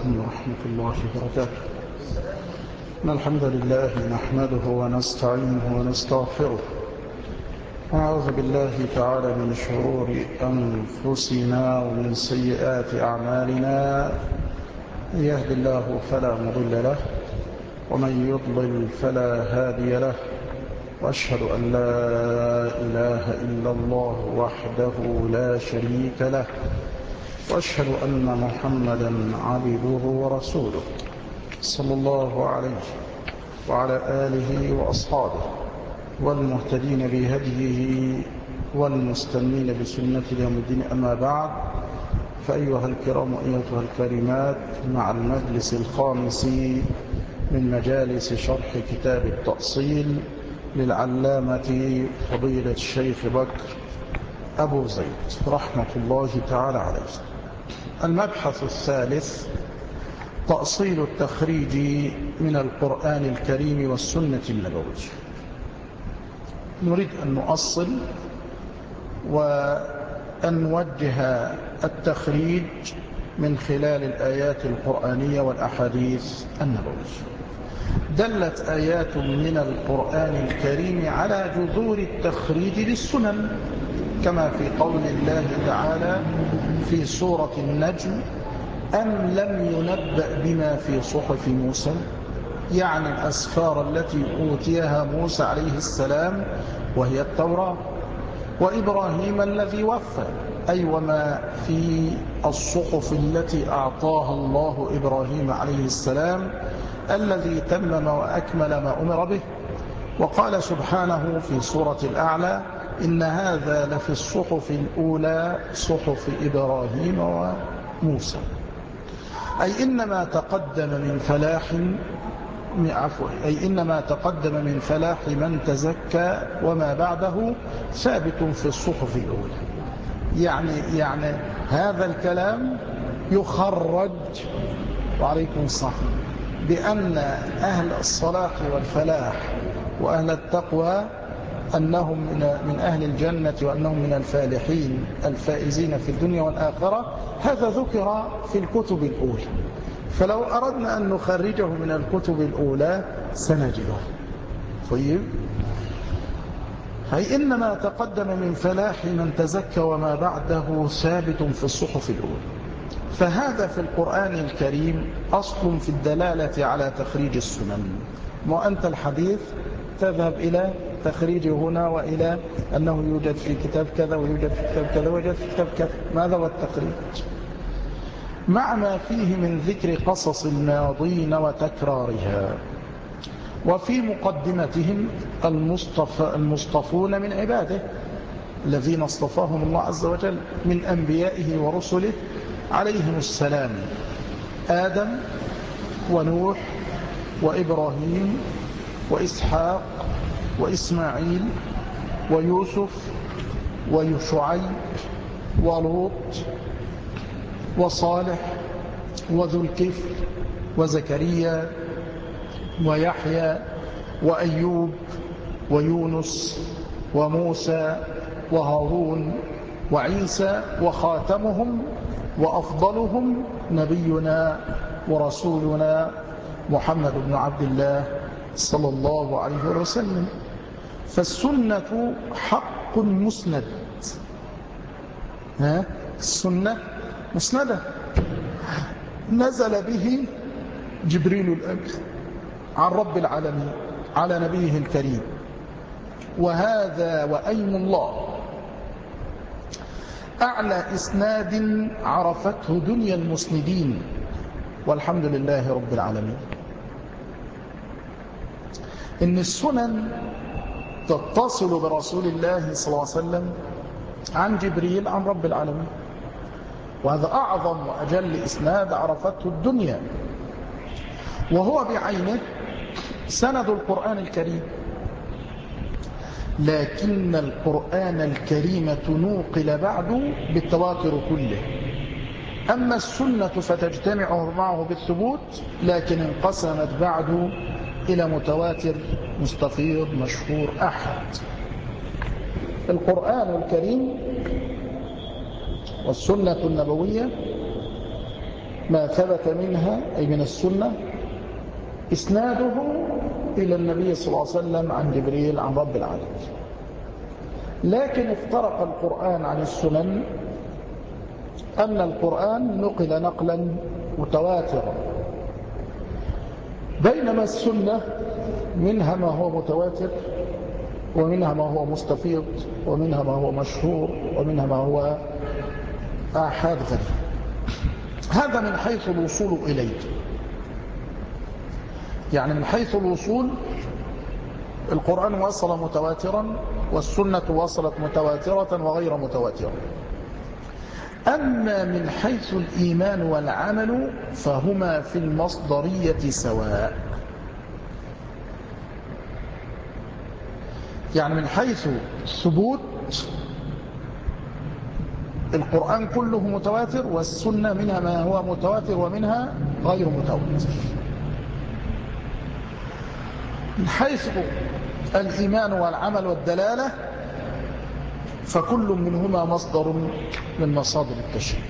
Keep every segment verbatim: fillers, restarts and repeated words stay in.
عليكم ورحمة الله وبركاته. إن الحمد لله نحمده ونستعينه ونستغفره، ونعوذ بالله تعالى من شرور أنفسنا ومن سيئات أعمالنا. من يهد الله فلا مضل له، ومن يضلل فلا هادي له، وأشهد أن لا إله إلا الله وحده لا شريك له، وأشهد أن محمدا عبده ورسوله صلى الله عليه وعلى آله وأصحابه والمهتدين بهديه والمستنين بسنة يوم الدين. أما بعد، فأيها الكرام وأيتها الكريمات، مع المجلس الخامس من مجالس شرح كتاب التأصيل للعلامة فضيلة الشيخ بكر أبو زيد رحمة الله تعالى عليه. المبحث الثالث: تأصيل التخريج من القرآن الكريم والسنة النبوية. نريد أن نؤصل وأن نوجه التخريج من خلال الآيات القرآنية والأحاديث النبوية. دلت آيات من القرآن الكريم على جذور التخريج للسنن، كما في قول الله تعالى في سورة النجم: أم لم ينبأ بما في صحف موسى، يعني الأسفار التي أوتيها موسى عليه السلام وهي التوراة، وإبراهيم الذي وفى، أي وما في الصحف التي أعطاها الله إبراهيم عليه السلام الذي تمم وأكمل ما أمر به. وقال سبحانه في سورة الأعلى: إن هذا لفي الصحف الأولى صحف إبراهيم وموسى. أي إنما تقدم من فلاح عفوا أي إنما تقدم من فلاح من تزكى وما بعده ثابت في الصحف الأولى. يعني يعني هذا الكلام يخرج، وعليكم الصلاة، بأن أهل الصلاح والفلاح وأهل التقوى أنهم من أهل الجنة وأنهم من الفالحين الفائزين في الدنيا والآخرة. هذا ذكر في الكتب الأولى، فلو أردنا أن نخرجه من الكتب الأولى سنجده. طيب، أي إنما تقدم من فلاح من تزكى وما بعده ثابت في الصحف الأولى. فهذا في القرآن الكريم أصل في الدلالة على تخريج السنن. وأنت الحديث تذهب إلى تخريج هنا وإلى أنه يوجد في كتاب كذا ويوجد في كتاب كذا ويوجد في كتاب كذا. ماذا هو التخريج؟ مع ما فيه من ذكر قصص الماضين وتكرارها، وفي مقدمتهم المصطفى المصطفون من عباده الذين اصطفاهم الله عز وجل من أنبيائه ورسله عليهم السلام: آدم ونوح وإبراهيم وإسحاق وإسماعيل ويوسف وشعيب ولوط وصالح وذو الكفل وزكريا ويحيى وأيوب ويونس وموسى وهارون وعيسى، وخاتمهم وأفضلهم نبينا ورسولنا محمد بن عبد الله صلى الله عليه وسلم. فالسنة حق مسند. ها؟ السنة مسندة، نزل به جبريل الأمين عن رب العالمين على نبيه الكريم، وهذا وأيم الله أعلى إسناد عرفته دنيا المسندين، والحمد لله رب العالمين. إن السنن تتصل برسول الله صلى الله عليه وسلم عن جبريل عن رب العالمين، وهذا أعظم وأجل إسناد عرفته الدنيا، وهو بعينه سند القرآن الكريم. لكن القرآن الكريم تنوقل بعد بالتواتر كله. أما السنة فتجتمع معه بالثبوت، لكن انقسمت بعد إلى متواتر مستفيض مشهور أحد. القرآن الكريم والسنة النبوية ما ثبت منها أي من السنة إسناده إلى النبي صلى الله عليه وسلم عن جبريل عن رب العالمين. لكن افترق القرآن عن السنن أن القرآن نقل نقلا متواترا، بينما السنة منها ما هو متواتر ومنها ما هو مستفيض ومنها ما هو مشهور ومنها ما هو آحاد غريب. هذا من حيث الوصول إليه، يعني من حيث الوصول القرآن وصل متواترا والسنة وصلت متواترة وغير متواترة. أما من حيث الإيمان والعمل فهما في المصدرية سواء. يعني من حيث الثبوت القرآن كله متواتر، والسنة منها ما هو متواتر ومنها غير متواتر. من حيث الإيمان والعمل والدلالة فكل منهما مصدر من مصادر التشريع،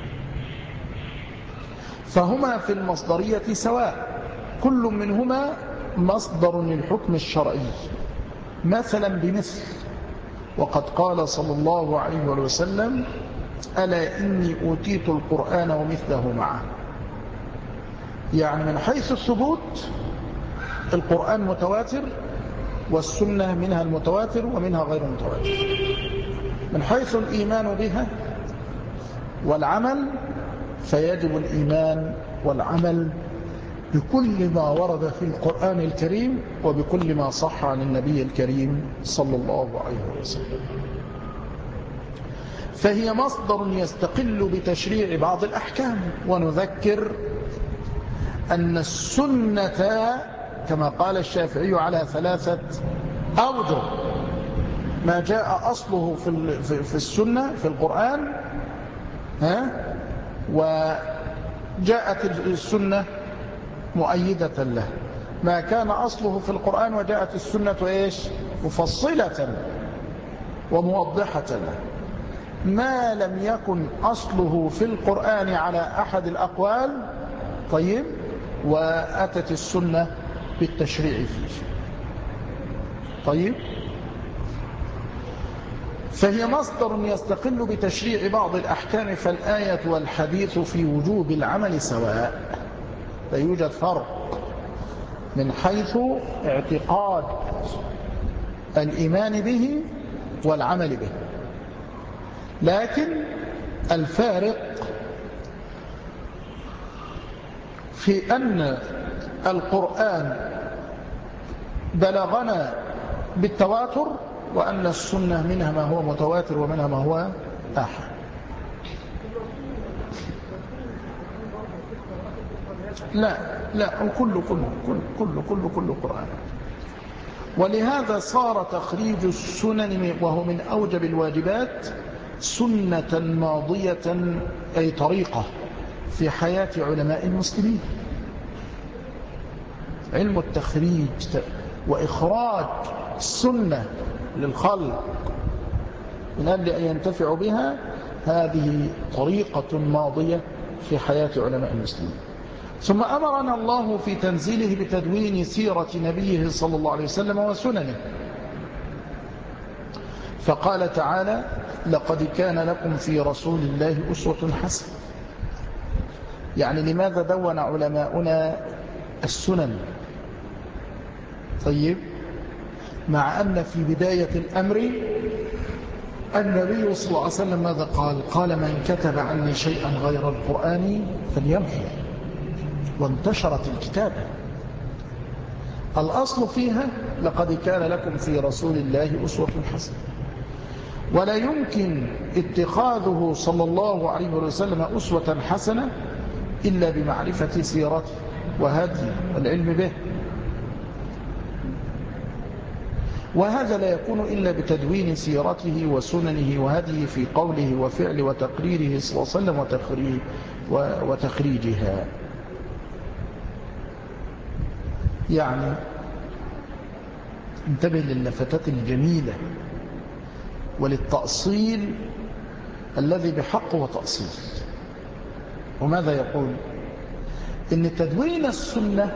فهما في المصدرية سواء، كل منهما مصدر للحكم الشرعي. مثلا بمثل، وقد قال صلى الله عليه وسلم: ألا إني أوتيت القرآن ومثله معه. يعني من حيث الثبوت القرآن متواتر والسنة منها المتواتر ومنها غير متواتر. من حيث الإيمان بها والعمل فيجب الإيمان والعمل بكل ما ورد في القرآن الكريم وبكل ما صح عن النبي الكريم صلى الله عليه وسلم. فهي مصدر يستقل بتشريع بعض الأحكام. ونذكر أن السنة كما قال الشافعي على ثلاثة أوجه: ما جاء أصله في في السنة في القرآن، ها وجاءت السنة مؤيدة له، ما كان أصله في القرآن وجاءت السنة إيش مفصلة وموضحة له، ما لم يكن أصله في القرآن على أحد الأقوال طيب وأتت السنة بالتشريع فيه. طيب، فهي مصدر يستقل بتشريع بعض الأحكام، فالآية والحديث في وجوب العمل سواء. لا يوجد فرق من حيث اعتقاد الإيمان به والعمل به، لكن الفارق في أن القرآن بلغنا بالتواتر وأن السنة منها ما هو متواتر ومنها ما هو آحاد. لا لا كل كل كل كل كل كل قرآن. ولهذا صار تخريج السنن وهو من أوجب الواجبات سنة ماضية أي طريقة في حياة علماء المسلمين. علم التخريج وإخراج السنة للخلق من أجل أن ينتفعوا بها هذه طريقة ماضية في حياة علماء المسلمين. ثم أمرنا الله في تنزيله بتدوين سيرة نبيه صلى الله عليه وسلم وسننه، فقال تعالى: لقد كان لكم في رسول الله أسوة حسنة. يعني لماذا دون علماؤنا السنن؟ طيب، مع أن في بداية الأمر النبي صلى الله عليه وسلم ماذا قال؟ قال: من كتب عني شيئا غير القرآن فليمحو. وانتشرت الكتابة. الأصل فيها لقد كان لكم في رسول الله أسوة حسنة، ولا يمكن اتخاذه صلى الله عليه وسلم أسوة حسنة إلا بمعرفة سيرته وهدي والعلم به، وهذا لا يكون إلا بتدوين سيرته وسننه وهديه في قوله وفعله وتقريره صلى الله عليه وسلم وتخريج وتخريجها. يعني انتبه للفتات الجميلة وللتأصيل الذي بحق وتأصيل. وماذا يقول؟ إن تدوين السنة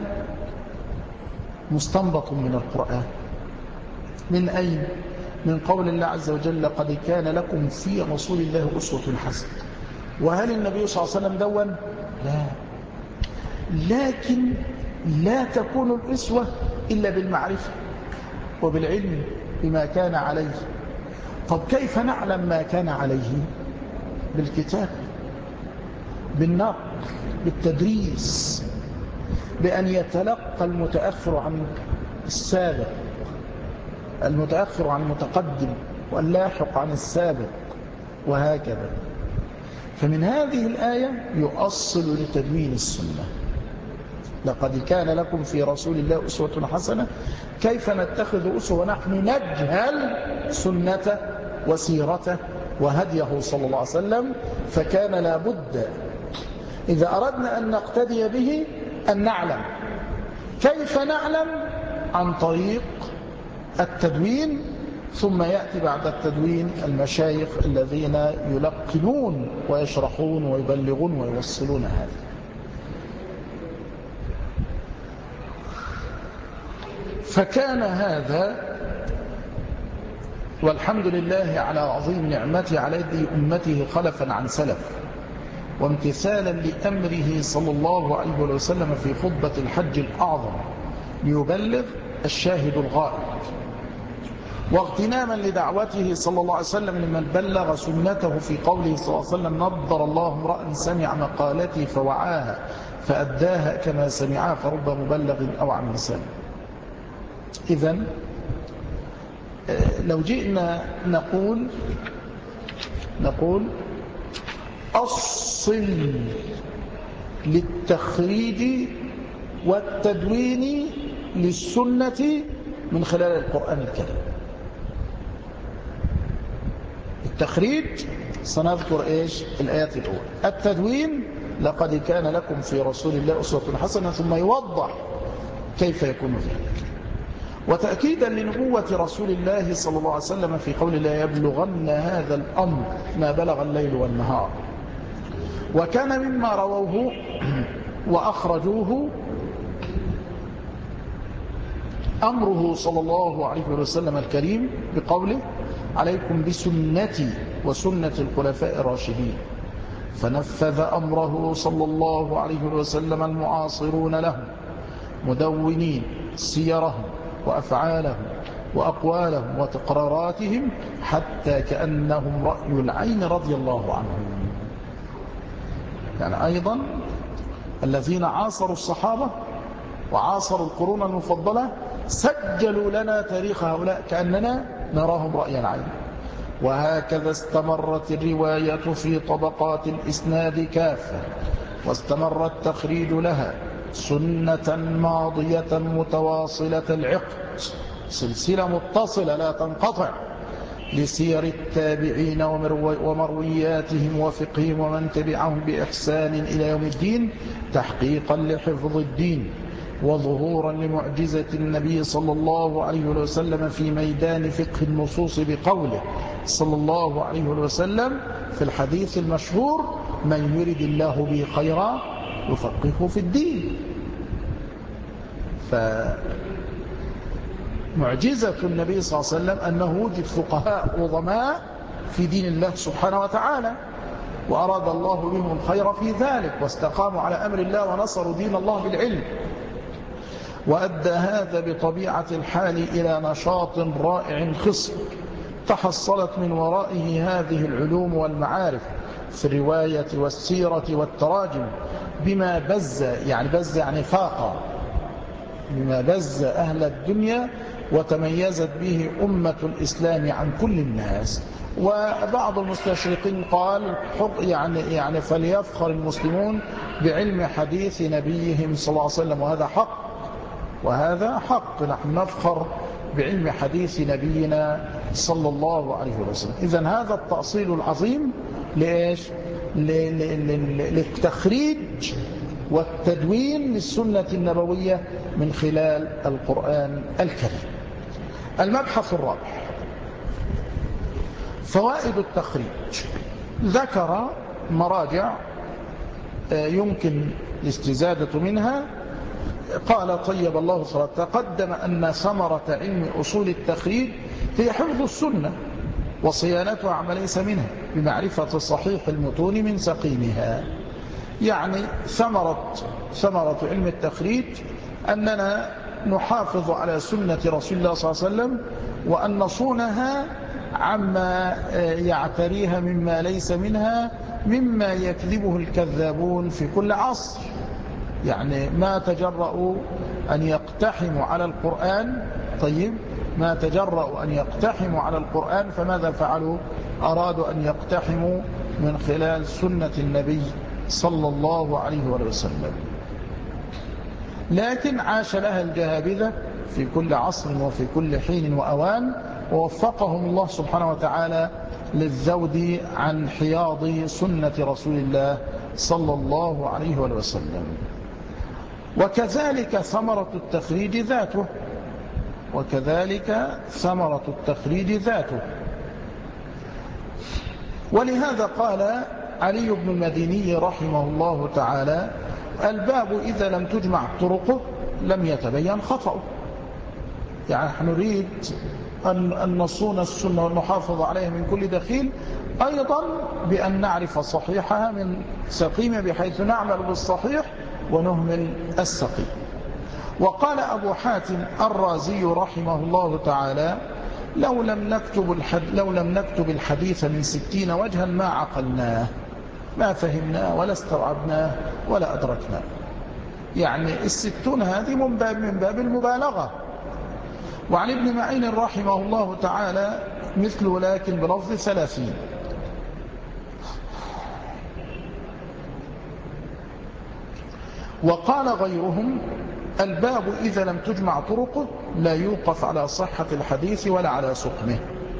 مستنبط من القرآن. من أين؟ من قول الله عز وجل: قد كان لكم في رسول الله أسوة حسنة. وهل النبي صلى الله عليه وسلم دون؟ لا، لكن لا تكون الأسوة إلا بالمعرفة وبالعلم بما كان عليه. طب كيف نعلم ما كان عليه؟ بالكتاب، بالنقل، بالتدريس، بأن يتلقى المتأخر عن السابق، المتأخر عن المتقدم، واللاحق عن السابق، وهكذا. فمن هذه الآية يؤصل لتدوين السنة. لقد كان لكم في رسول الله أسوة حسنة. كيف نتخذ أسوة ونحن نجهل سنته وسيرته وهديه صلى الله عليه وسلم؟ فكان لابد إذا أردنا أن نقتدي به أن نعلم. كيف نعلم؟ عن طريق التدوين، ثم يأتي بعد التدوين المشايخ الذين يلقنون ويشرحون ويبلغون ويوصلون هذا. فكان هذا، والحمد لله على عظيم نعمته على يد أمته خلفا عن سلف، وامتثالا لأمره صلى الله عليه وسلم في خطبة الحج الأعظم ليبلغ الشاهد الغائب، واغتناما لدعوته صلى الله عليه وسلم لمن بلغ سنته في قوله صلى الله عليه وسلم: نضر الله امرأ سمع مقالتي فوعاها فأداها كما سمعها فرب مبلغ أو عن لسان. إذن لو جئنا نقول نقول أصل للتخريج والتدوين للسنة من خلال القرآن الكريم. التخريج سنذكر إيش؟ الآيات الأولى. التدوين: لقد كان لكم في رسول الله أسوة حسنة، ثم يوضح كيف يكون ذلك. وتأكيدا لنبوة رسول الله صلى الله عليه وسلم في قول: لا يبلغن هذا الأمر ما بلغ الليل والنهار. وكان مما رووه وأخرجوه أمره صلى الله عليه وسلم الكريم بقوله: عليكم بسنتي وسنة الخلفاء الراشدين. فنفذ أمره صلى الله عليه وسلم المعاصرون له مدونين سيرهم وأفعالهم وأقوالهم وتقراراتهم حتى كأنهم رأي العين رضي الله عنهم. يعني أيضا الذين عاصروا الصحابة وعاصروا القرون المفضلة سجلوا لنا تاريخ هؤلاء كأننا نراهم رأي العين. وهكذا استمرت الرواية في طبقات الإسناد كافة، واستمر التخريج لها سنة ماضية متواصلة العقد، سلسلة متصلة لا تنقطع، لسير التابعين ومروياتهم وفقههم ومن تبعهم بإحسان إلى يوم الدين، تحقيقا لحفظ الدين وظهورا لمعجزة النبي صلى الله عليه وسلم في ميدان فقه النصوص بقوله صلى الله عليه وسلم في الحديث المشهور: من يرد الله به خيرا يفقهه في الدين. فمعجزة النبي صلى الله عليه وسلم أنه وجد فقهاء عظماء في دين الله سبحانه وتعالى، وأراد الله بهم الخير في ذلك، واستقاموا على أمر الله ونصروا دين الله بالعلم. وأدى هذا بطبيعة الحال إلى نشاط رائع خصب تحصلت من ورائه هذه العلوم والمعارف في الرواية والسيرة والتراجم، بما بز، يعني بز يعني فاق، بما بز أهل الدنيا وتميزت به أمة الإسلام عن كل الناس. وبعض المستشرقين قال يعني يعني فليفخر المسلمون بعلم حديث نبيهم صلى الله عليه وسلم، وهذا حق، وهذا حق، نحن نفخر بعلم حديث نبينا صلى الله عليه وسلم. إذن هذا التأصيل العظيم لإيش؟ للتخريج والتدوين للسنة النبوية من خلال القرآن الكريم. المبحث الرابع: فوائد التخريج. ذكر مراجع يمكن الاستزادة منها. قال طيب الله صلاة تقدم أن ثمرة علم أصول التخريج هي حفظ السنة وصيانتها عما ليس منها بمعرفة صحيح المتون من سقيمها. يعني ثمرة, ثمرة علم التخريج أننا نحافظ على سنة رسول الله صلى الله عليه وسلم وأن نصونها عما يعتريها مما ليس منها مما يكذبه الكذابون في كل عصر. يعني ما تجرؤوا أن يقتحموا على القرآن، طيب ما تجرؤوا أن يقتحموا على القرآن فماذا فعلوا؟ أرادوا أن يقتحموا من خلال سنة النبي صلى الله عليه وسلم. لكن عاش لها الجهابذة في كل عصر وفي كل حين وأوان، ووفقهم الله سبحانه وتعالى للذود عن حياض سنة رسول الله صلى الله عليه وسلم. وكذلك ثمرة التخريج ذاته وكذلك ثمرة التخريج ذاته ولهذا قال علي بن المديني رحمه الله تعالى: الباب إذا لم تجمع طرقه لم يتبين خطأه. يعني نريد أن نصون السنة ونحافظ عليها من كل دخيل، أيضا بأن نعرف صحيحها من سقيمة بحيث نعمل بالصحيح ونهمل السقيم. وقال أبو حاتم الرازي رحمه الله تعالى: لو لم نكتب, الحد لو لم نكتب الحديث من ستين وجها ما عقلناه، ما فهمناه ولا استوعبناه ولا أدركناه. يعني الستون هذه من باب, من باب المبالغة. وعن ابن معين رحمه الله تعالى مثله لكن بلفظ ثلاثين. وقال غيرهم: الباب إذا لم تجمع طرقه لا يوقف على صحة الحديث ولا على سقمه.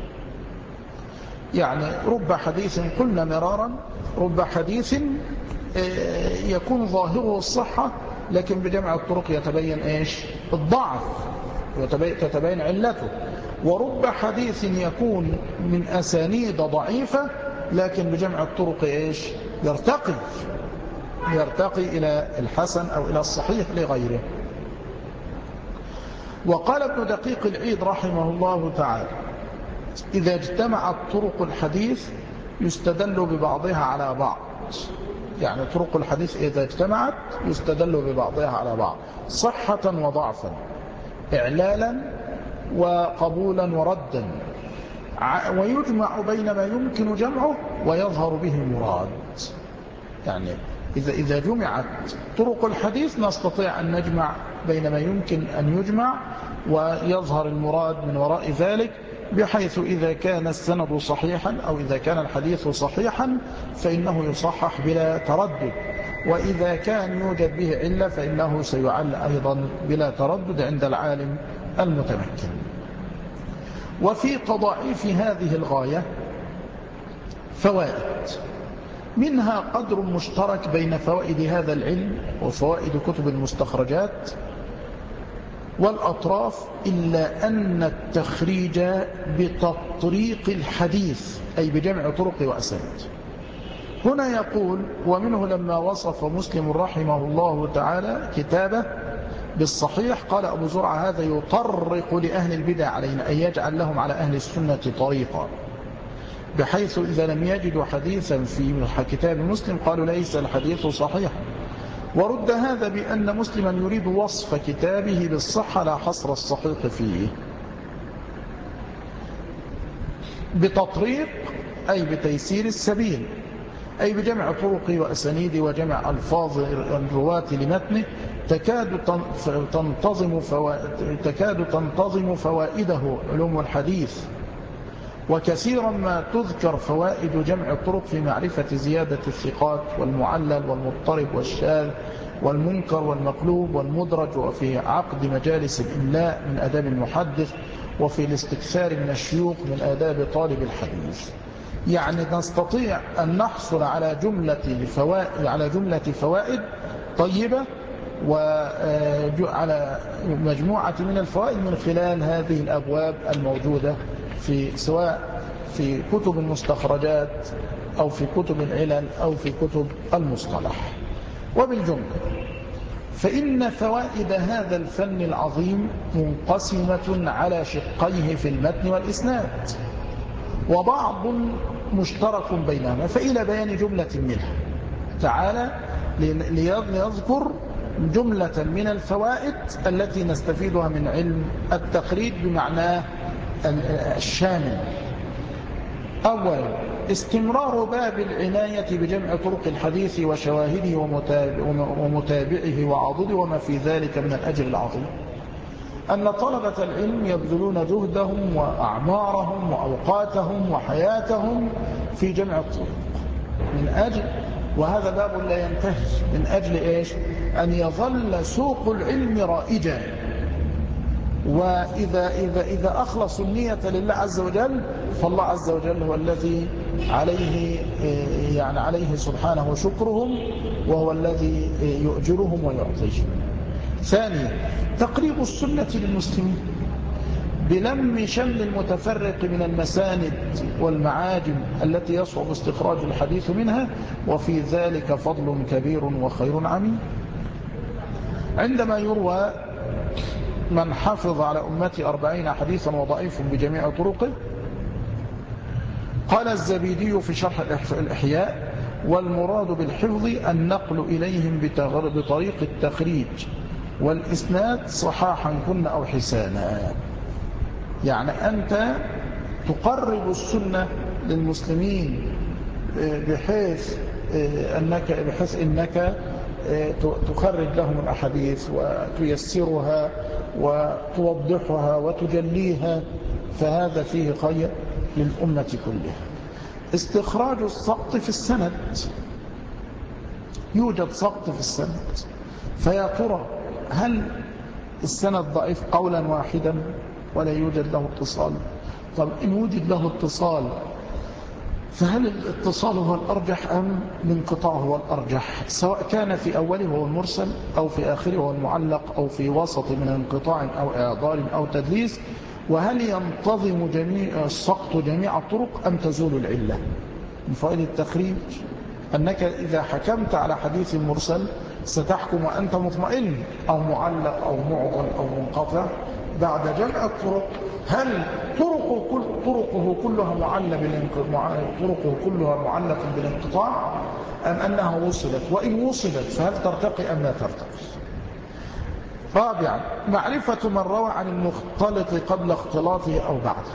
يعني رب حديث قلنا مرارا، رب حديث يكون ظاهره الصحة لكن بجمع الطرق يتبين إيش؟ الضعف وتتبين علته. ورب حديث يكون من أسانيد ضعيفة لكن بجمع الطرق إيش؟ يرتقي يرتقي إلى الحسن أو إلى الصحيح لغيره. وقال ابن دقيق العيد رحمه الله تعالى: إذا اجتمعت طرق الحديث يستدل ببعضها على بعض. يعني طرق الحديث إذا اجتمعت يستدل ببعضها على بعض صحة وضعفا، إعلالا وقبولا وردا، ويجمع بين ما يمكن جمعه ويظهر به المراد. يعني إذا, إذا جمعت طرق الحديث نستطيع أن نجمع بين ما يمكن أن يجمع ويظهر المراد من وراء ذلك، بحيث إذا كان السند صحيحا أو إذا كان الحديث صحيحا فإنه يصحح بلا تردد، وإذا كان يوجد به علة فإنه سيعل أيضا بلا تردد عند العالم المتمكن. وفي تضاعيف هذه الغاية فوائد، منها قدر مشترك بين فوائد هذا العلم وفوائد كتب المستخرجات والأطراف، إلا أن التخريج بتطريق الحديث أي بجمع طرق وأسانيد. هنا يقول: ومنه لما وصف مسلم رحمه الله تعالى كتابه بالصحيح قال أبو زرعة: هذا يطرق لأهل البدع علينا، أن يجعل لهم على أهل السنة طريقا، بحيث إذا لم يجدوا حديثا في كتاب مسلم قالوا ليس الحديث صحيحا. ورد هذا بأن مسلما يريد وصف كتابه بالصحة لا حصر الصحيح فيه. بتطريق أي بتيسير السبيل، أي بجمع طرق وأسانيد وجمع ألفاظ الرواة لمتنه تكاد تنتظم فوائد تكاد تنتظم فوائده علوم الحديث. وكثيرا ما تذكر فوائد جمع الطرق في معرفة زيادة الثقات والمعلل والمضطرب والشاذ والمنكر والمقلوب والمدرج، وفي عقد مجالس الإملاء من آداب المحدث، وفي الاستكثار من الشيوخ من آداب طالب الحديث. يعني نستطيع أن نحصل على جملة فوائد على جملة فوائد طيبة وعلى مجموعة من الفوائد من خلال هذه الأبواب الموجودة في سواء في كتب المستخرجات أو في كتب العلل أو في كتب المصطلح. وبالجملة فإن فوائد هذا الفن العظيم منقسمة على شقيه في المتن والإسناد، وبعض مشترك بينهما، فإلى بيان جملة منها تعالى ليذكر جملة من الفوائد التي نستفيدها من علم التخريج بمعناه الشامل. أولا، استمرار باب العناية بجمع طرق الحديث وشواهده ومتابعه وعضده وما في ذلك من الأجر العظيم، أن طلبة العلم يبذلون جهدهم وأعمارهم وأوقاتهم وحياتهم في جمع الطرق من أجل، وهذا باب لا ينتهي، من أجل إيش؟ أن يظل سوق العلم رائجا. وإذا إذا إذا أخلصوا النية لله عز وجل، فالله عز وجل هو الذي عليه يعني عليه سبحانه شكرهم، وهو الذي يؤجرهم ويعطيهم. ثانيا، تقريب السنة للمسلمين بلم شمل المتفرق من المساند والمعاجم التي يصعب استخراج الحديث منها، وفي ذلك فضل كبير وخير عميم. عندما يروى من حفظ على أمتي أربعين حديثا وضعيف بجميع طرقه، قال الزبيدي في شرح الإحياء: والمراد بالحفظ النقل إليهم بطريق التخريج والإسناد صحاحا كن أو حسانا. يعني أنت تقرب السنة للمسلمين بحيث أنك, بحيث أنك تخرج لهم الأحاديث وتيسرها وتوضحها وتجليها، فهذا فيه خير للأمة كلها. استخراج السقط في السند، يوجد سقط في السند، فيا ترى هل السند ضعيف قولا واحدا ولا يوجد له اتصال؟ طب إن وجد له اتصال، فهل الاتصال هو الأرجح أم الانقطاع هو الأرجح؟ سواء كان في أوله هو المرسل أو في آخره هو المعلق أو في وسط من انقطاع أو إعضال أو تدليس. وهل ينتظم جميع السقط جميع الطرق أم تزول العلة؟ من فوائد التخريج أنك إذا حكمت على حديث مرسل ستحكم وأنت مطمئن، أو معلق أو معضل أو منقطع، بعد جمع الطرق هل طرقه, كل طرقه كلها معلة طرقه كلها معلقة بالانقطاع أم أنها وصلت؟ وإن وصلت فهل ترتقي أم لا ترتقي؟ رابعا، معرفة من روى عن المختلط قبل اختلاطه أو بعده.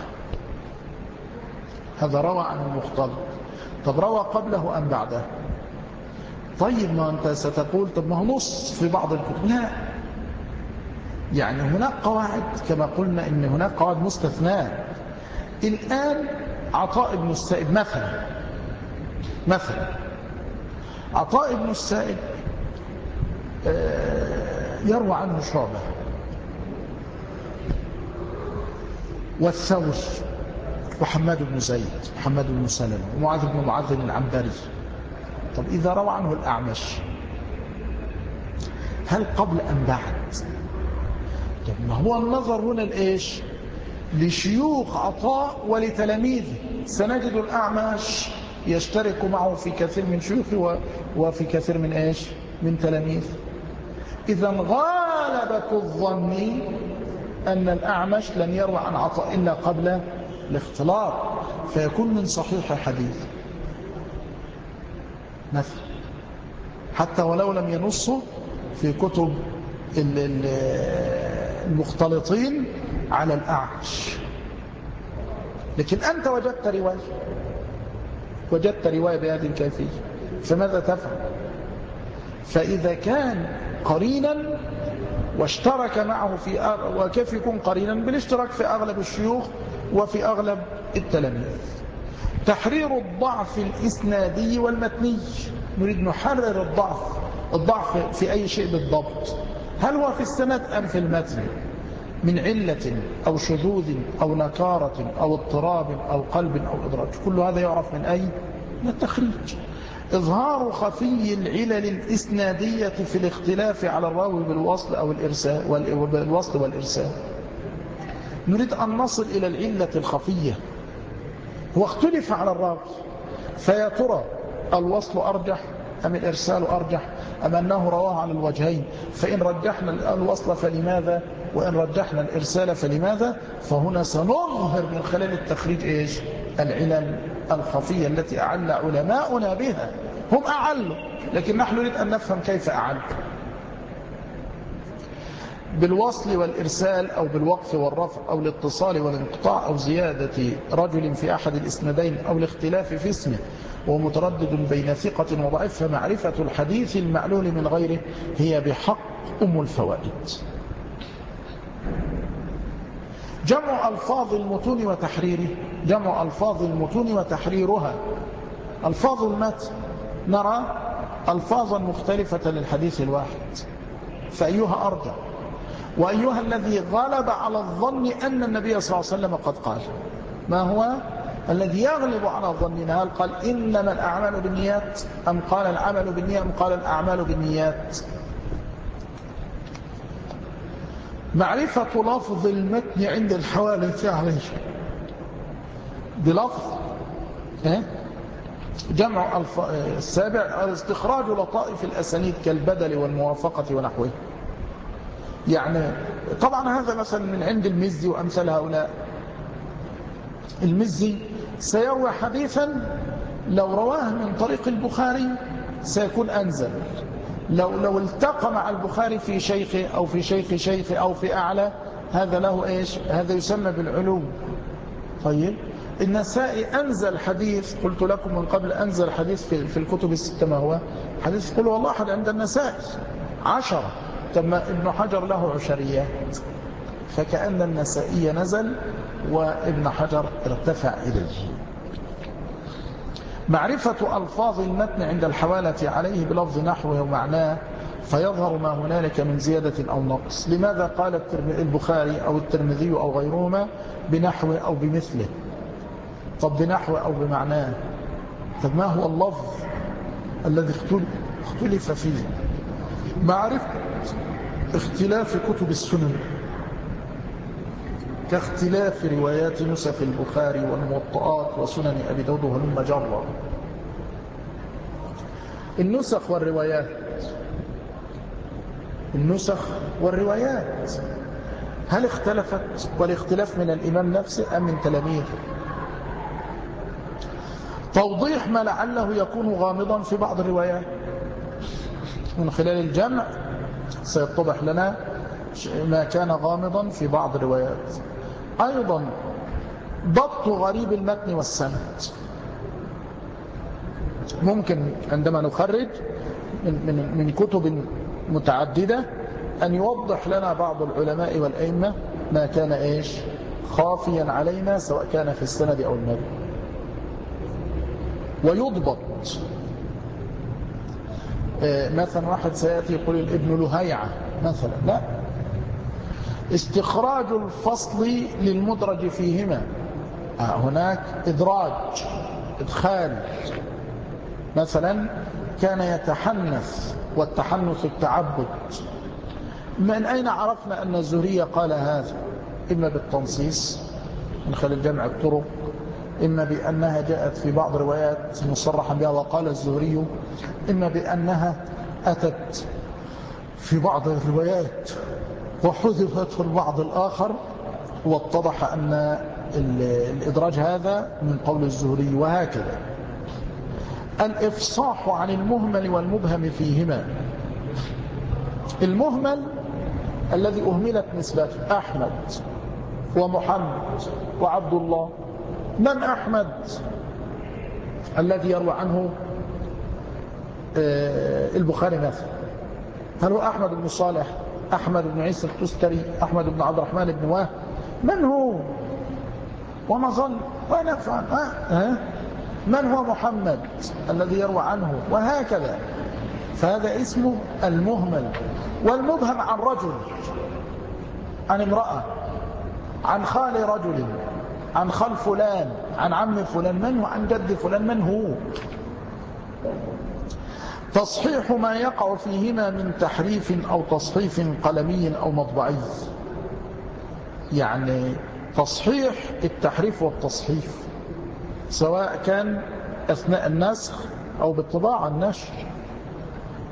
هذا روى عن المختلط، طب روى قبله أم بعده؟ طيب ما أنت ستقول طب ما هو نص في بعض الكتب. لا، يعني هناك قواعد كما قلنا إن هناك قواعد مستثناة. الآن عطاء بن السائب مثلا مثلا عطاء بن السائب يروى عنه شعبة والثور وحماد بن زيد محمد بن سلمة ومعاذ بن معاذ العنبري. طب إذا روى عنه الأعمش هل قبل أم بعد؟ طب ما هو النظر هنا الإيش؟ لشيوخ عطاء ولتلاميذه. سنجد الأعمش يشترك معه في كثير من شيوخه وفي كثير من إيش؟ من تلاميذه. إذا غالبة الظن أن الأعمش لن يروى عن عطاء إلا قبل الاختلاط، فيكون من صحيح حديث مثلا، حتى ولو لم ينصوا في كتب المختلطين على الأعمش. لكن أنت وجدت رواية وجدت رواية بهذه الكيفية، فماذا تفعل؟ فإذا كان قرينا واشترك معه في أغلب، وكيف يكون قرينا؟ بالاشتراك في أغلب الشيوخ وفي أغلب التلاميذ. تحرير الضعف الإسنادي والمتني، نريد نحرر الضعف الضعف في أي شيء بالضبط، هل هو في السند أم في المتن، من علة أو شذوذ أو نكارة أو اضطراب أو قلب أو إدراج. كل هذا يعرف من أي؟ من التخريج. إظهار خفي العلل الإسنادية في الاختلاف على الراوي بالوصل أو الإرسال والوصل والإرسال. نريد أن نصل إلى العلة الخفية. هو اختلف على الراوي، فيا ترى الوصل أرجح أم الإرسال أرجح أم أنه رواه على الوجهين؟ فإن رجحنا الوصل فلماذا، وإن رجحنا الإرسال فلماذا؟ فهنا سنظهر من خلال التخريج إيش؟ العلل الخفية التي أعل علماؤنا بها. هم أعلوا، لكن نحن نريد أن نفهم كيف أعلوا. بالوصل والإرسال أو بالوقف والرفع أو الاتصال والانقطاع أو زيادة رجل في أحد الإسندين أو الاختلاف في اسمه ومتردد بين ثقة وضعيف، فمعرفة الحديث المعلول من غيره هي بحق أم الفوائد. جمع ألفاظ المتون وتحريره. جمع ألفاظ المتون وتحريرها. ألفاظ المتن نرى ألفاظا مختلفة للحديث الواحد، فأيها أرجع، وأيها الذي غلب على الظن أن النبي صلى الله عليه وسلم قد قال. ما هو الذي يغلب على ظننا؟ هل قال إنما الأعمال بالنيات، أم قال العمل بالنية، أم قال الأعمال بالنيات؟ معرفة لفظ المتن عند الحوالي عليه بلفظ جمع السابع استخراج لطائف الأسانيد كالبدل والموافقة ونحوه. يعني طبعا هذا مثلا من عند المزي وأمثال هؤلاء. المزي سيروي حديثا لو رواه من طريق البخاري سيكون أنزل، لو لو التقى مع البخاري في شيخه أو في شيخ شيخه أو في أعلى، هذا له إيش؟ هذا يسمى بالعلو. طيب النسائي أنزل حديث، قلت لكم من قبل، أنزل حديث في, في الكتب الستة. ما هو حديث قل والله أحد عند النسائي عشرة، ثم ابن حجر له عشريات، فكأن النسائي نزل وابن حجر ارتفع إليه. معرفة ألفاظ المتن عند الحوالة عليه بلفظ نحوه ومعناه، فيظهر ما هنالك من زيادة أو نقص. لماذا قال البخاري أو الترمذي أو غيرهما بنحوه أو بمثله؟ طب بنحوه أو بمعناه؟ طب ما هو اللفظ الذي اختلف فيه؟ معرفة اختلاف كتب السنن كاختلاف روايات نسخ البخاري والموطئات وسنن أبي داود وهلم جرا. النسخ والروايات، النسخ والروايات هل اختلفت؟ والاختلاف من الإمام نفسه أم من تلاميذه؟ توضيح ما لعله يكون غامضا في بعض الروايات، من خلال الجمع سيتضح لنا ما كان غامضا في بعض الروايات. أيضا ضبط غريب المتن والسند. ممكن عندما نخرج من, من, من كتب متعددة أن يوضح لنا بعض العلماء والأئمة ما كان إيش خافيا علينا، سواء كان في السند أو المتن، ويضبط. مثلا واحد سيأتي يقول الابن لهيعة مثلا، لا، استخراج الفصل للمدرج فيهما. هناك إدراج، إدخال. مثلا كان يتحنث، والتحنث التعبد. من أين عرفنا أن الزهري قال هذا؟ إما بالتنصيص من خلال جمع الطرق، إما بأنها جاءت في بعض روايات مصرحا بها وقال الزهري، إما بأنها أتت في بعض الروايات وحذفت في البعض الآخر، واتضح أن الإدراج هذا من قول الزهري. وهكذا الإفصاح عن المهمل والمبهم فيهما. المهمل الذي أهملت نسبته، أحمد ومحمد وعبد الله. من أحمد الذي يروى عنه البخاري مثلا؟ هل هو أحمد بن صالح، أحمد بن عيسى التستري، أحمد بن عبد الرحمن بن واه؟ من هو وما ظل ونفعل؟ أه؟ من هو محمد الذي يروى عنه؟ وهكذا. فهذا اسمه المهمل. والمبهم عن رجل، عن امرأة، عن خال رجل، عن خال فلان، عن عم فلان، من هو؟ عن جد فلان، من هو؟ تصحيح ما يقع فيهما من تحريف أو تصحيف قلمي أو مطبعي. يعني تصحيح التحريف والتصحيف، سواء كان أثناء النسخ أو بالطباعة النشر.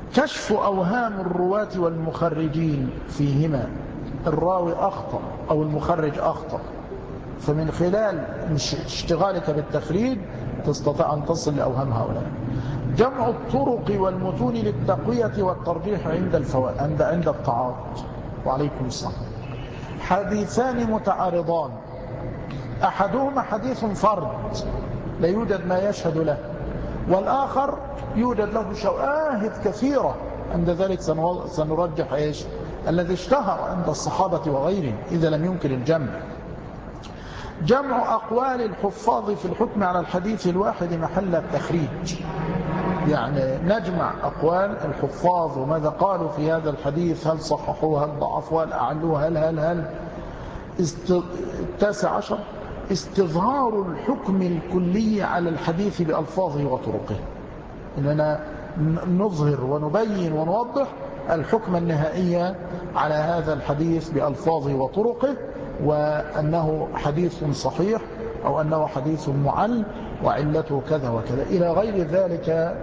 كشف أوهام الرواة والمخرجين فيهما، الراوي أخطأ أو المخرج أخطأ، فمن خلال اشتغالك بالتخريج تستطيع أن تصل لأوهام هؤلاء. جمع الطرق والمتون للتقوية والترجيح عند الفوائد عند عند التعارض. وعليكم السلام. حديثان متعارضان، أحدهما حديث فرد لا يوجد ما يشهد له، والآخر يوجد له شواهد كثيرة، عند ذلك سنرجح إيش الذي اشتهر عند الصحابة وغيرهم إذا لم يمكن الجمع. جمع أقوال الحفاظ في الحكم على الحديث الواحد محل التخريج، يعني نجمع أقوال الحفاظ وماذا قالوا في هذا الحديث، هل صححوه هل ضعفوه هل أعلوه هل هل هل التاسع عشر استظهار الحكم الكلي على الحديث بألفاظه وطرقه، إننا نظهر ونبين ونوضح الحكم النهائي على هذا الحديث بألفاظه وطرقه، وأنه حديث صحيح أو أنه حديث معل وعلته كذا وكذا إلى غير ذلك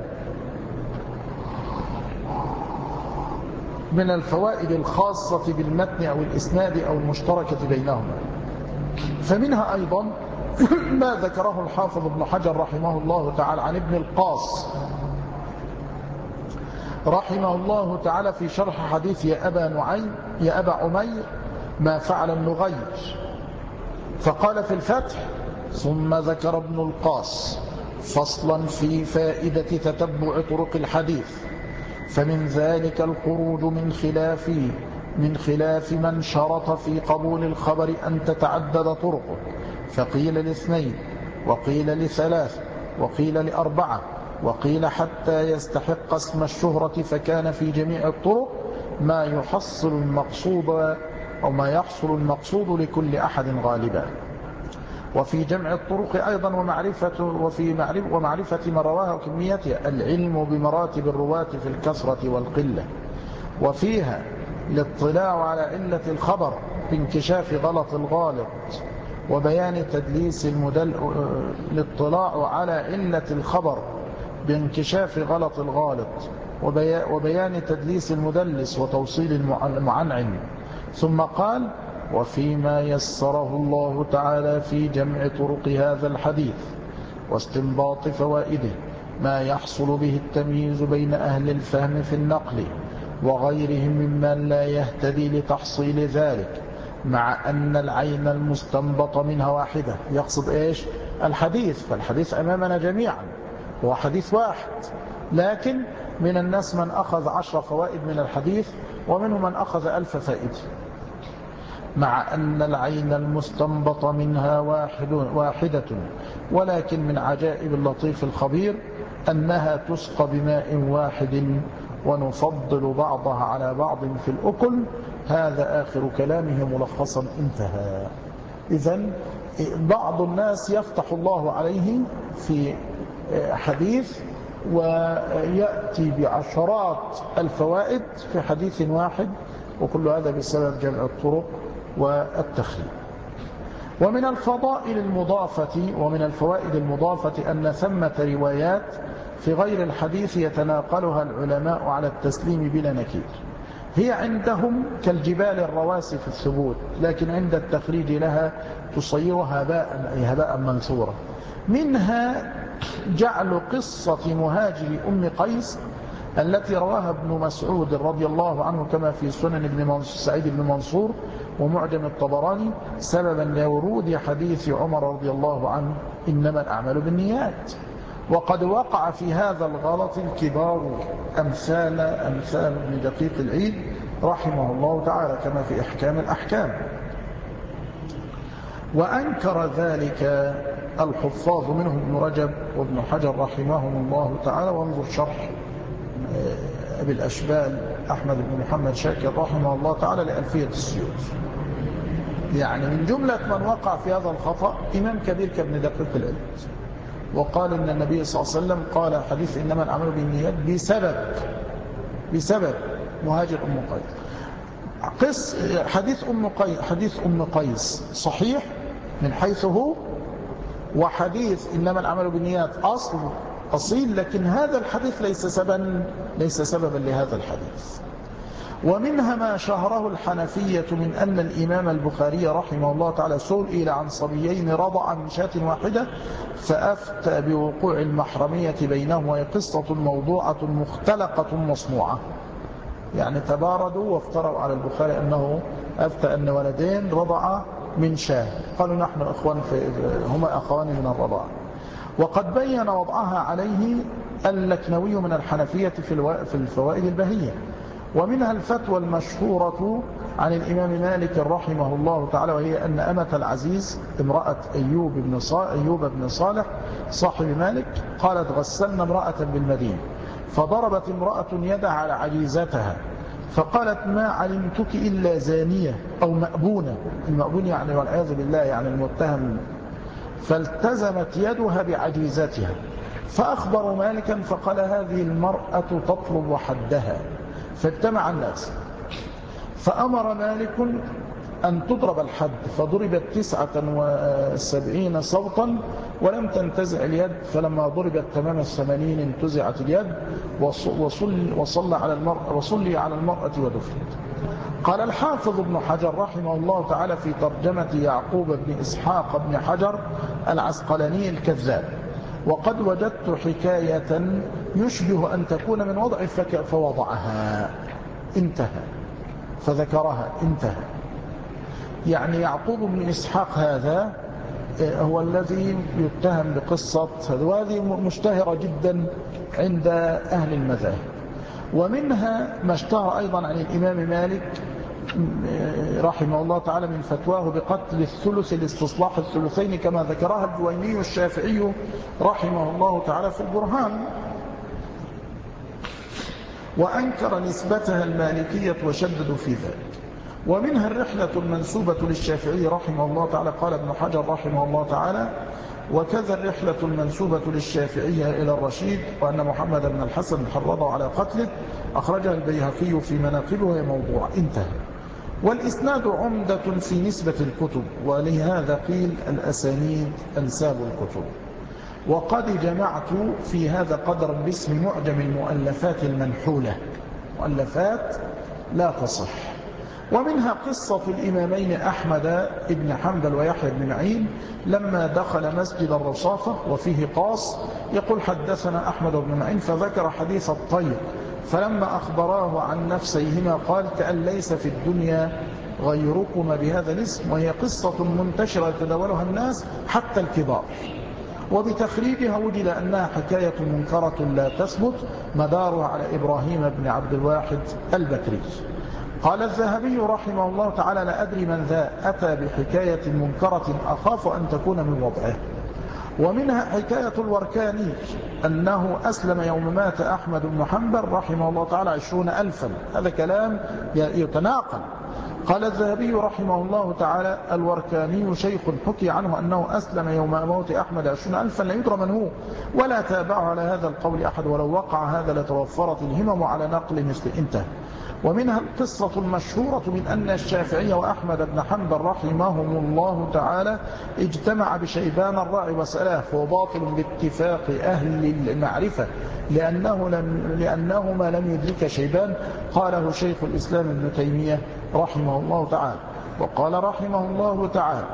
من الفوائد الخاصة بالمتن أو الإسناد أو المشتركة بينهما. فمنها أيضا ما ذكره الحافظ ابن حجر رحمه الله تعالى عن ابن القاص رحمه الله تعالى في شرح حديث يا أبا نعيم يا أبا عمير ما فعل النغير، فقال في الفتح: ثم ذكر ابن القاص فصلا في فائدة تتبع طرق الحديث، فمن ذلك الخروج من خلاف من خلاف من شرط في قبول الخبر أن تتعدد طرقه، فقيل لاثنين وقيل لثلاث وقيل لأربعة وقيل حتى يستحق اسم الشهرة، فكان في جميع الطرق ما يحصل المقصود أو ما يحصل المقصود لكل أحد غالبا. وفي جمع الطرق أيضا ومعرفة وفي معرفة ومعرفة ما رواها وكميتها العلم بمراتب الرواة في الكثرة والقلة، وفيها الاطلاع على علة الخبر بانكشاف غلط الغالط وبيان تدليس المدل الاطلاع على علة الخبر بانكشاف غلط الغالط وبيان تدليس المدلس وتوصيل المعنعن. ثم قال: وفيما يسره الله تعالى في جمع طرق هذا الحديث واستنباط فوائده ما يحصل به التمييز بين أهل الفهم في النقل وغيرهم ممن لا يهتدي لتحصيل ذلك، مع أن العين المستنبط منها واحدة. يقصد إيش؟ الحديث، فالحديث أمامنا جميعا هو حديث واحد، لكن من الناس من أخذ عشر فوائد من الحديث ومنهم من أخذ ألف فائدة، مع أن العين المستنبط منها واحد واحدة، ولكن من عجائب اللطيف الخبير أنها تسقى بماء واحد ونفضل بعضها على بعض في الأكل. هذا آخر كلامه ملخصا انتهى. إذن بعض الناس يفتح الله عليه في حديث ويأتي بعشرات الفوائد في حديث واحد، وكل هذا بسبب جمع الطرق والتخريج. ومن الفضائل المضافة ومن الفوائد المضافة أن ثمة روايات في غير الحديث يتناقلها العلماء على التسليم بلا نكير، هي عندهم كالجبال الرواسي في الثبوت، لكن عند التخريج لها تصيرها هباء أي هباء منثورا. منها جعل قصة مهاجر أم قيس التي رواها ابن مسعود رضي الله عنه كما في سنن ابن سعيد بن منصور ومعجم الطبراني سببا لورود حديث عمر رضي الله عنه إنما الأعمال بالنيات. وقد وقع في هذا الغلط الكبار أمثال أمثال ابن دقيق العيد رحمه الله تعالى كما في إحكام الأحكام. وأنكر ذلك الحفاظ منهم ابن رجب وابن حجر رحمهم الله تعالى. وانظر شرح أبي الأشبال أحمد بن محمد شاكر رحمه الله تعالى لألفية السيوطي. يعني من جملة من وقع في هذا الخطأ إمام كبير كابن دقيق العيد، وقال إن النبي صلى الله عليه وسلم قال حديث إنما الأعمال بالنيات بسبب بسبب مهاجر أم قيس. قص حديث أم قيس حديث أم قيس صحيح من حيث هو، وحديث إنما الأعمال بالنيات أصل أصيل، لكن هذا الحديث ليس سببا ليس سببا لهذا الحديث. ومنها ما شهره الحنفية من أن الإمام البخاري رحمه الله تعالى سئل عن صبيين رضعا من شاة واحدة فأفتى بوقوع المحرمية بينهم، وهي قصة موضوعة مختلقة مصنوعة. يعني تباردوا وافتروا على البخاري أنه أفتى أن ولدين رضعا من شاة، قالوا نحن أخوان في هما أخوان من الرضاعة. وقد بين وضعها عليه اللكنوي من الحنفية في الفوائد البهية. ومنها الفتوى المشهورة عن الإمام مالك رحمه الله تعالى، وهي أن أمة العزيز امرأة أيوب بن أيوب بن صالح صاحب مالك قالت غسلنا امرأة بالمدينة فضربت امرأة يدها على عجيزتها فقالت ما علمتك إلا زانية أو مأبونة، المأبون يعني والعياذ بالله يعني المتهم، فالتزمت يدها بعجيزتها. فأخبروا مالكا فقال هذه المرأة تطلب حدها، فاجتمع الناس فأمر مالك أن تضرب الحد، فضربت تسعة وسبعين صوتا ولم تنتزع اليد، فلما ضربت تمام الثمانين انتزعت اليد وصل وصلى على المرأة وصلي على المرأة ودفنت. قال الحافظ ابن حجر رحمه الله تعالى في ترجمة يعقوب بن إسحاق بن حجر العسقلاني الكذاب: وقد وجدت حكاية يشبه أن تكون من وضع فوضعها انتهى، فذكرها انتهى. يعني يعقوب بن إسحاق هذا هو الذي يتهم بقصة، وهذه مشتهرة جدا عند أهل المذاهب. ومنها ما اشتهر أيضا عن الإمام مالك رحمه الله تعالى من فتواه بقتل الثلث لاستصلاح الثلثين، كما ذكرها الجويني الشافعي رحمه الله تعالى في البرهان. وأنكر نسبتها المالكية وشددوا في ذلك. ومنها الرحلة المنسوبة للشافعي رحمه الله تعالى، قال ابن حجر رحمه الله تعالى: وكذا الرحلة المنسوبة للشافعية إلى الرشيد وأن محمد بن الحسن حرضه على قتله، أخرجها البيهقي في مناقبه وهي موضوع انتهى. والإسناد عمدة في نسبة الكتب، ولهذا قيل الأسانيد أنساب الكتب. وقد جمعت في هذا قدرا باسم معجم المؤلفات المنحولة، مؤلفات لا تصح. ومنها قصة الإمامين أحمد بن حنبل ويحيى بن معين لما دخل مسجد الرصافة وفيه قاص يقول حدثنا أحمد بن معين، فذكر حديث الطير، فلما أخبراه عن نفسيهما قال كأن ليس في الدنيا غيركما بهذا الاسم، وهي قصة منتشرة يتداولها الناس حتى الكبار. وبتخريجها وجد أنها حكاية منكرة لا تثبت، مدارها على إبراهيم بن عبد الواحد البكري. قال الذهبي رحمه الله تعالى: لا أدري من ذا أتى بحكاية منكرة أخاف أن تكون من وضعه. ومنها حكاية الوركاني أنه أسلم يوم مات أحمد بن حنبل رحمه الله تعالى عشرون ألفا، هذا كلام يتناقض. قال الذهبي رحمه الله تعالى: الوركاني شيخ حكي عنه أنه أسلم يوم موت أحمد عشرون ألفا لا يدرى من هو، ولا تابعه على هذا القول أحد، ولو وقع هذا لتوفرت الهمم على نقل مثل انتهى. ومنها القصة المشهورة من أن الشافعي وأحمد بن حنبل رحمهم الله تعالى اجتمع بشيبان الراعي وسألاه، فهو باطل باتفاق أهل المعرفة لأنه لم لأنهما لم يدرك شيبان. قاله شيخ الإسلام ابن تيمية رحمه الله تعالى. وقال رحمه الله تعالى: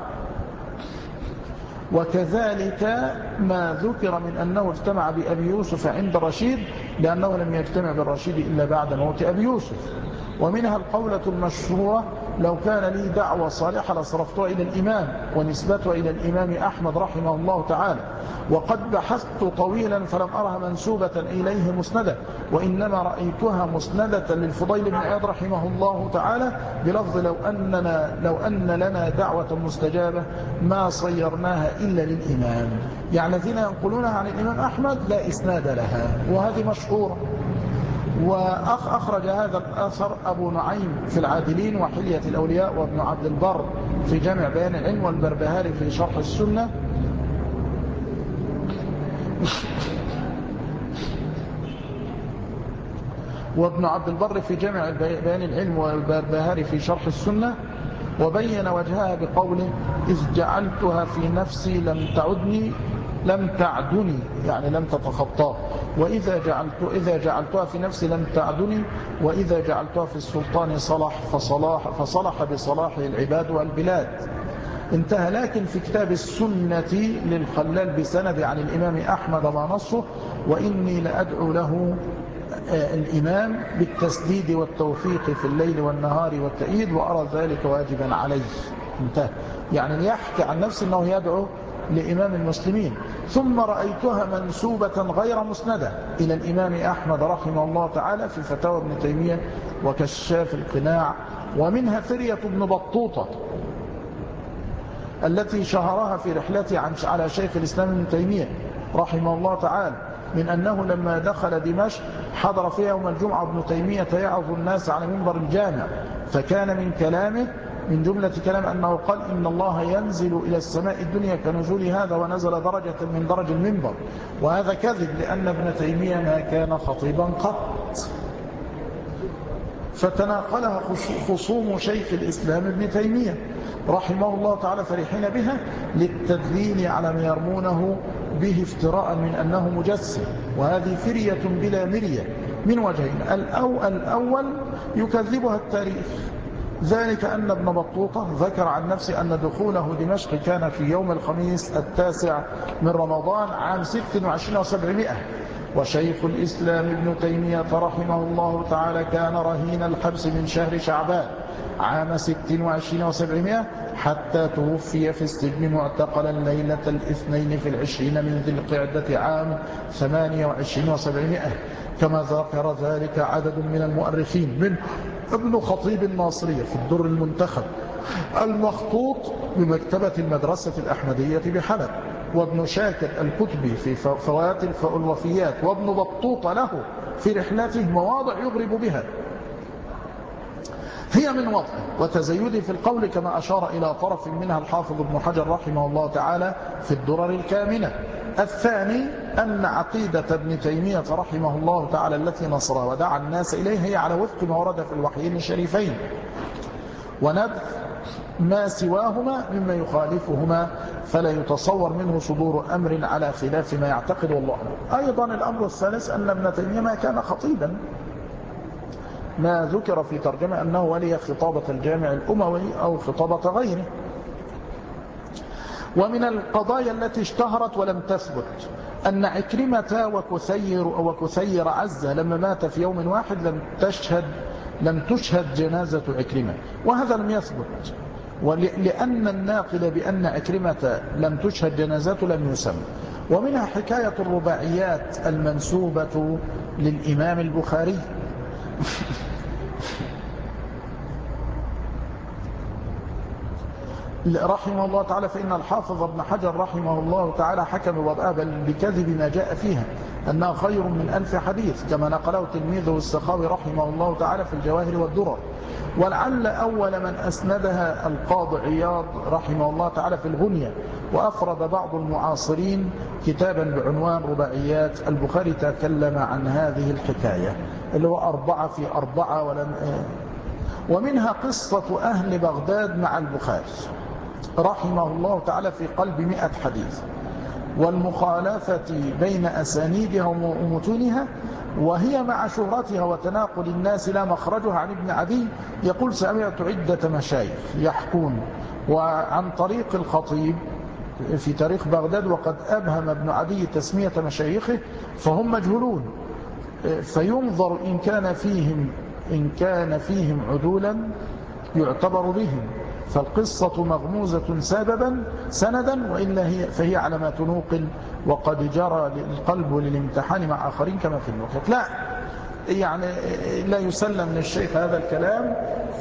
وكذلك ما ذكر من أنه اجتمع بأبي يوسف عند رشيد، لأنه لم يجتمع بالرشيد إلا بعد موت أبي يوسف. ومنها القولة المشهورة: لو كان لي دعوة صالحة لصرفتها إلى الإمام، ونسبتها إلى الإمام أحمد رحمه الله تعالى. وقد بحثت طويلا فلم أرها منسوبة إليه مسندة، وإنما رأيتها مسندة للفضيل بن عياض رحمه الله تعالى بلفظ: لو أننا لو أن لنا دعوة مستجابة ما صيرناها إلا للإمام. يعني الذين ينقلونها عن الإمام أحمد لا إسناد لها، وهذه مشهورة. وأخ أخرج هذا الأثر أبو نعيم في العادلين وحلية الأولياء، وابن عبد البر في جامع بيان العلم، والبربهاري في شرح السنة، وابن عبد البر في جامع بيان العلم، والبربهاري في شرح السنة. وبين وجهها بقوله: إذ جعلتها في نفسي لم تعدني لم تعدني يعني لم تتخطاه، وإذا جعلت إذا جعلتها في نفسي لم تعدني، وإذا جعلتها في السلطان صلح فصلاح فصلح بصلاحه العباد والبلاد. انتهى. لكن في كتاب السنة للخلال بسند عن الإمام أحمد ما نصه: وإني لأدعو له الإمام بالتسديد والتوفيق في الليل والنهار والتأييد، وأرى ذلك واجبا عليه. انتهى. يعني يحكي عن نفسه أنه يدعو لإمام المسلمين. ثم رأيتها منسوبة غير مسندة إلى الإمام أحمد رحمه الله تعالى في فتاوى ابن تيمية وكشاف القناع، ومنها فرية ابن بطوطة التي شهرها في رحلته على شيخ الإسلام ابن تيمية رحمه الله تعالى، من أنه لما دخل دمشق حضر فيها يوم الجمعة ابن تيمية يعظ الناس على منبر الجامع، فكان من كلامه من جملة كلام أنه قال: إن الله ينزل إلى السماء الدنيا كنزول هذا ونزل درجة من درج المنبر. وهذا كذب، لأن ابن تيمية ما كان خطيبا قط. فتناقلها خصوم شيخ الإسلام ابن تيمية رحمه الله تعالى فرحين بها للتدليل على ما يرمونه به افتراء من أنه مجسم. وهذه فرية بلا مرية من وجهين: الأو الأول يكذبها التاريخ، ذلك أن ابن بطوطة ذكر عن نفسه أن دخوله دمشق كان في يوم الخميس التاسع من رمضان عام ست وعشرين وسبعمائة، وشيخ الإسلام ابن تيمية رحمه الله تعالى كان رهين الحبس من شهر شعبان عام ست وعشرين وسبعمائة حتى توفي في السجن معتقلا ليلة الاثنين في العشرين من ذي القعدة عام ثمانية وعشرين وسبعمائة، كما ذكر ذلك عدد من المؤرخين، من ابن خطيب الناصرية في الدر المنتخب المخطوط بمكتبة المدرسة الأحمدية بحلب، وابن شاكر الكتبي في فوات الوفيات، وابن بطوطة له في رحلته مواضع يغرب بها. هي من وضع وتزيد في القول كما أشار إلى طرف منها الحافظ ابن حجر رحمه الله تعالى في الدرر الكامنة. الثاني أن عقيدة ابن تيمية رحمه الله تعالى التي نصرها ودعا الناس إليه هي على وفق ما ورد في الوحيين الشريفين، ونبذ ما سواهما مما يخالفهما، فلا يتصور منه صدور أمر على خلاف ما يعتقد والله أعلم. أيضا الأمر الثالث أن ابن تيمية ما كان خطيبا، ما ذكر في ترجمة أنه ولي خطابة الجامع الأموي أو خطابة غيره. ومن القضايا التي اشتهرت ولم تثبت أن عكرمة وكثير وكثير عزة لما مات في يوم واحد لم تشهد لم تشهد جنازة عكرمة، وهذا لم يثبت، ولأن الناقل بأن عكرمة لم تشهد جنازته لم يسمى. ومنها حكاية الرباعيات المنسوبة للإمام البخاري رحمه الله تعالى، فإن الحافظ ابن حجر رحمه الله تعالى حكم وضعها بكذب ما جاء فيها أنها خير من ألف حديث، كما نقله تلميذه السخاوي رحمه الله تعالى في الجواهر والدرر. ولعل أول من أسندها القاضي عياض رحمه الله تعالى في الغنية، وأفرد بعض المعاصرين كتابا بعنوان رباعيات البخاري تكلم عن هذه الحكاية اللي هو أربعة في أربعة ولم. ومنها قصة أهل بغداد مع البخاري رحمه الله تعالى في قلب مئة حديث، والمخالفة بين أسانيدها ومتونها، وهي مع شهرتها وتناقل الناس لا مخرجها. عن ابن عدي يقول: سمعت عدة مشايخ يحكون، وعن طريق الخطيب في تاريخ بغداد، وقد أبهم ابن عدي تسمية مشايخه فهم مجهولون، فينظر إن كان فيهم إن كان فيهم عدولا يعتبر بهم، فالقصة مغموزة سببا سندا، وإلا هي فهي على ما تنوقل، وقد جرى القلب للامتحان مع آخرين كما في الوقت. لا يعني لا يسلم للشيخ هذا الكلام،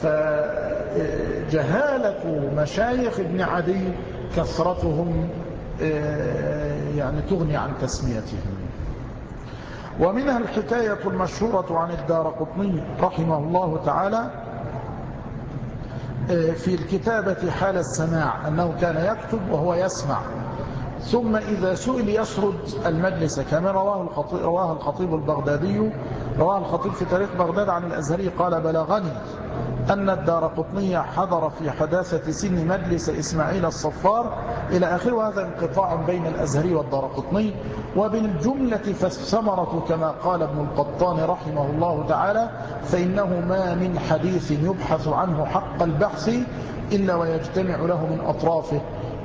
فجهالة مشايخ ابن عدي كثرتهم يعني تغني عن تسميتهم. ومنها الحكاية المشهورة عن الدارقطني رحمه الله تعالى في الكتابة حال السماع أنه كان يكتب وهو يسمع، ثم إذا سئل يسرد المجلس، كما رواه الخطيب, رواه الخطيب البغدادي رواه الخطيب في تاريخ بغداد عن الأزهري قال: بلغني أن الدارقطني حضر في حداثة سن مجلس إسماعيل الصفار إلى آخره. وهذا انقطاع بين الأزهري والدارقطني. وبالجملة فالثمرة كما قال ابن القطان رحمه الله تعالى: فإنه ما من حديث يبحث عنه حق البحث إلا ويجتمع له من أطرافه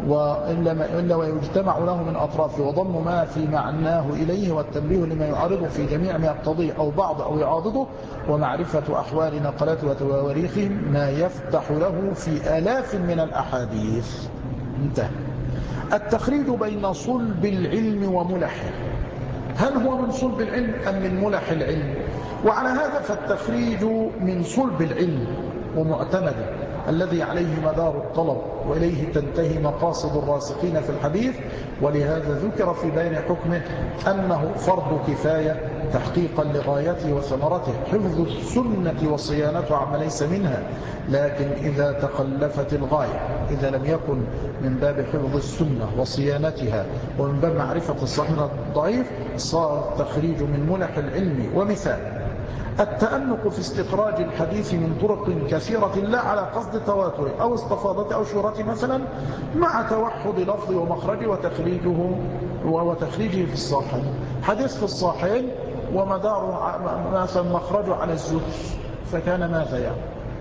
وإلا إلا ويجتمع له من أطرافه وضم ما في معناه إليه والتنبيه لما يعارضه في جميع ما يقتضيه أو بعض أو يعاضده ومعرفة أحوال نقلته وتواريخهم ما يفتح له في آلاف من الأحاديث. انتهى. التخريج بين صلب العلم وملحه، هل هو من صلب العلم أم من ملح العلم؟ وعلى هذا فالتخريج من صلب العلم ومعتمده الذي عليه مدار الطلب وإليه تنتهي مقاصد الراسخين في الحديث. ولهذا ذكر في بيان حكمه أنه فرض كفاية تحقيقا لغايته وثمرته، حفظ السنة وصيانته عما ليس منها. لكن إذا تخلفت الغاية، إذا لم يكن من باب حفظ السنة وصيانتها ومن باب معرفة الصحيح الضعيف، صار التخريج من ملح العلم. ومثال: التأنق في استخراج الحديث من طرق كثيرة لا على قصد تواتره أو استفاضته أو شهرته مثلا، مع توحد لفظه ومخرجه وتخريجه وتخريجه في الصحيح. حديث في الصحيح ومدار مثلا مخرجه على الزهد، فكان ماذا يعني؟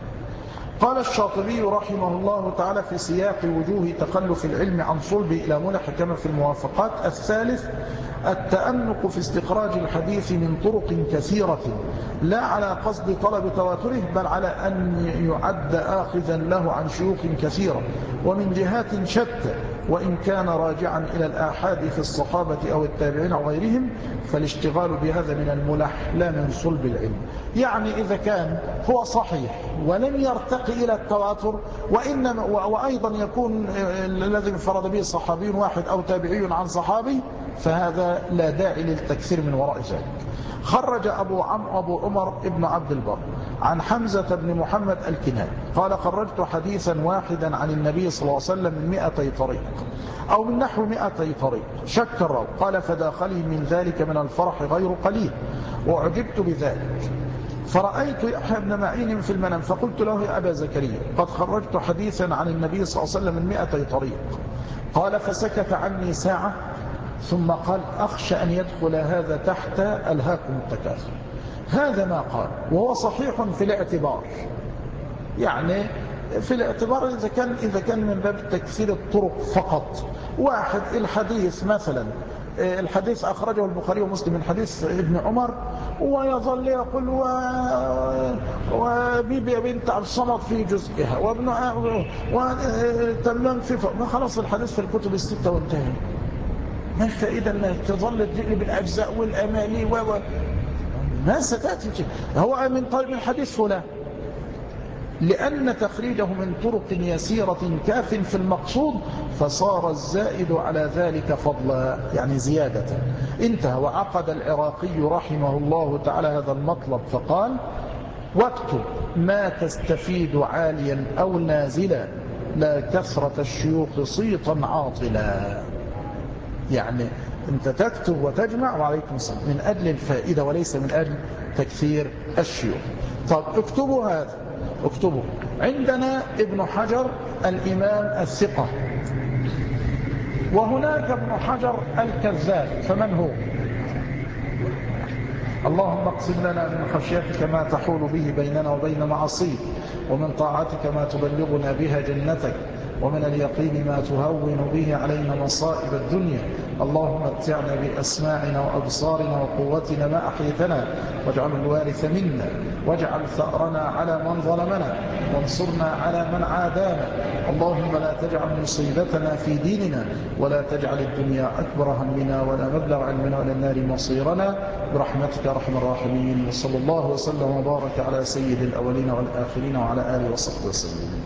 قال الشاطبي رحمه الله تعالى في سياق وجوه تخلف العلم عن صلب إلى ملح كما في الموافقات: الثالث التأنق في استخراج الحديث من طرق كثيرة لا على قصد طلب تواتره، بل على أن يعد آخذا له عن شيوخ كثيرة ومن جهات شتى، وإن كان راجعا إلى الآحاد في الصحابة أو التابعين أو غيرهم، فالاشتغال بهذا من الملح لا من صلب العلم. يعني إذا كان هو صحيح ولم يرتقي إلى التواتر، وإنما وأيضا يكون الذي انفرد به صحابي واحد أو تابعي عن صحابي، فهذا لا داعي للتكثير من وراء ذلك. خرج أبو عم أبو عمر ابن عبد البر عن حمزة بن محمد الكناني قال: خرجت حديثا واحدا عن النبي صلى الله عليه وسلم من مئتي طريق أو من نحو مئتي طريق، شك الراوي. قال: فداخلي من ذلك من الفرح غير قليل، وأعجبت بذلك. فرأيت يحيى بن معين في المنام فقلت له: يا أبا زكريا، قد خرجت حديثا عن النبي صلى الله عليه وسلم من مئتي طريق. قال: فسكت عني ساعة ثم قال: أخشى أن يدخل هذا تحت ألهاكم التكاثر. هذا ما قال، وهو صحيح في الاعتبار، يعني في الاعتبار إذا كان, إذا كان من باب تكثير الطرق فقط. واحد الحديث مثلا، الحديث أخرجه البخاري ومسلم من حديث ابن عمر، ويظل يقول و... وبيبي بنت عبد الصمد في جزئها وابن وتمام في ف... خلاص الحديث في الكتب الستة وانتهى. ما الفائدة أنك تظل تجيب بالأجزاء والأماني و... ما ستأتي. هو من طيب الحديث فلان، لأن تخريجه من طرق يسيرة كاف في المقصود، فصار الزائد على ذلك فضلا، يعني زيادة. انتهى. وعقد العراقي رحمه الله تعالى هذا المطلب فقال: واكتب ما تستفيد عاليا أو نازلا، لا كثرة الشيوخ صيتا عاطلا. يعني انت تكتب وتجمع وعليكم السلام من أجل الفائدة وليس من أجل تكثير الشيوخ. طب اكتبوا هذا، اكتبوا. عندنا ابن حجر الإمام الثقة، وهناك ابن حجر الكذاب، فمن هو؟ اللهم اقسم لنا من خشيتك ما تحول به بيننا وبين معصيك، ومن طاعتك ما تبلغنا بها جنتك، ومن اليقين ما تهون به علينا مصائب الدنيا. اللهم اتعنا بأسماعنا وأبصارنا وقوتنا ما أحيتنا، واجعل الوارث منا، واجعل ثأرنا على من ظلمنا، وانصرنا على من عادانا. اللهم لا تجعل مصيبتنا في ديننا، ولا تجعل الدنيا أكبر همنا ولا مبلغ علمنا ولا النار مصيرنا، برحمتك أرحم الراحمين. وصلى الله وسلم وبارك على سيد الأولين والآخرين وعلى آله وصحبه وسلم.